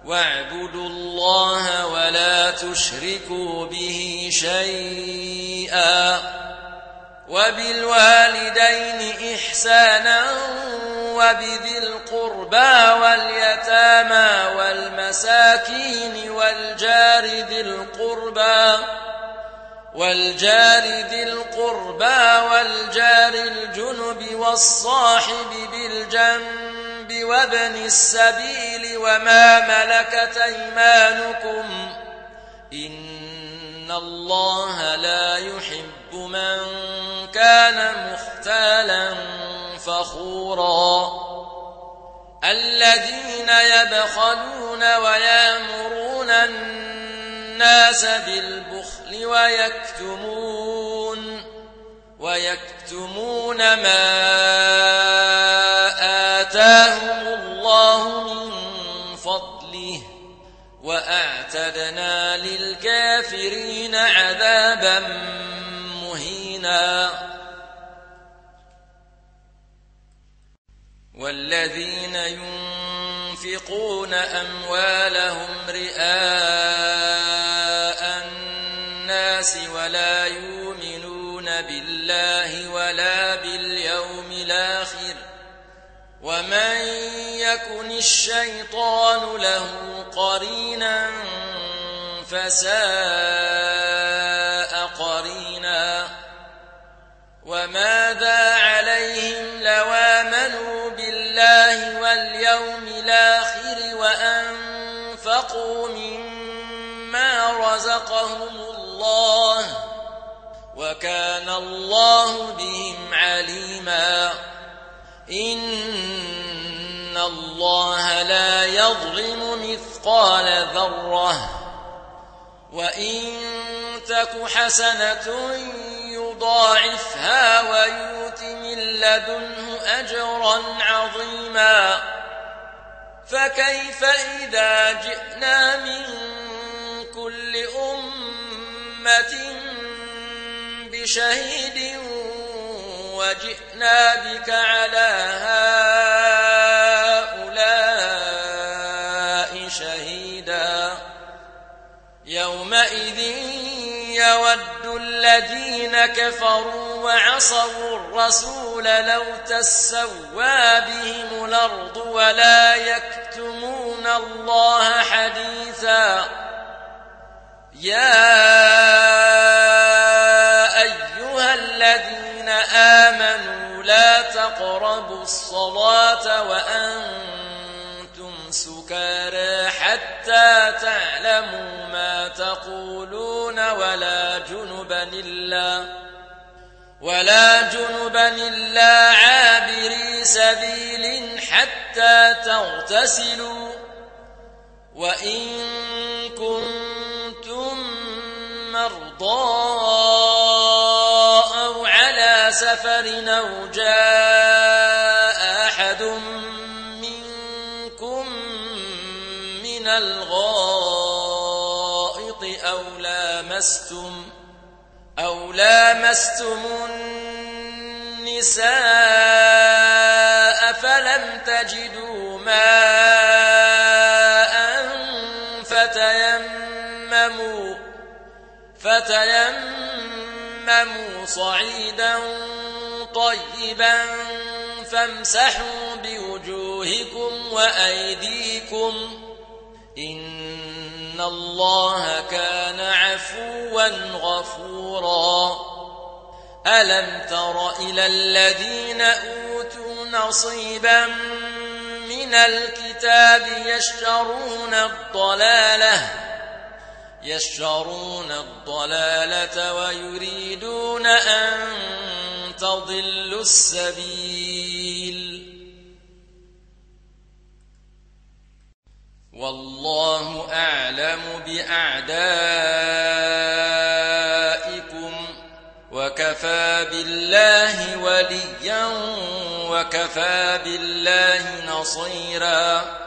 واعبدوا الله ولا تشركوا به شيئا وبالوالدين إحسانا وبذي القربى واليتامى والمساكين والجار ذي القربى والجار الجنب والصاحب بالجنب وابن السبيل وما ملكت أيمانكم إن الله لا يحب من كان مختالا فخورا الذين يبخلون ويأمرون الناس بالبخل ويكتمون ما آتاهم الله من فضله وأعتدنا للكافرين عذابا مهينا والذين ينفقون أموالهم رئاء الناس ولا يؤمنون بالله ولا باليوم الآخر ومن يكن الشيطان له قرينا فساء قرينا وماذا عليهم لو آمنوا بالله واليوم الآخر وأنفقوا مما رزقهم الله وكان الله بهم عليما إن الله لا يظلم مثقال ذرة وإن تك حسنة يضاعفها ويؤت من لدنه أجرا عظيما فكيف إذا جئنا من كل أمة بشهيد وجئنا بك على هؤلاء شهيدا يومئذ يود الذين كفروا وعصوا الرسول لو تسوى بهم الأرض ولا يكتمون الله حديثا يا أيها الذين آمنوا لا تقربوا الصلاة وأنتم سكارى حتى تعلموا ما تقولون ولا جنبا إلا عابري سبيل حتى تغتسلوا وإن كنتم مرضى أو على سفر أو جاء أحد منكم من الغائط أو لامستم النساء فلم تجدوا ماء فتيمموا صعيدا طيبا فامسحوا بوجوهكم وأيديكم إن الله كان عفوا غفورا ألم تر إلى الذين أوتوا نصيبا من الكتاب يشترون الضلالة ويريدون أن تضلوا السبيل والله أعلم بأعدائكم وكفى بالله وليا وكفى بالله نصيرا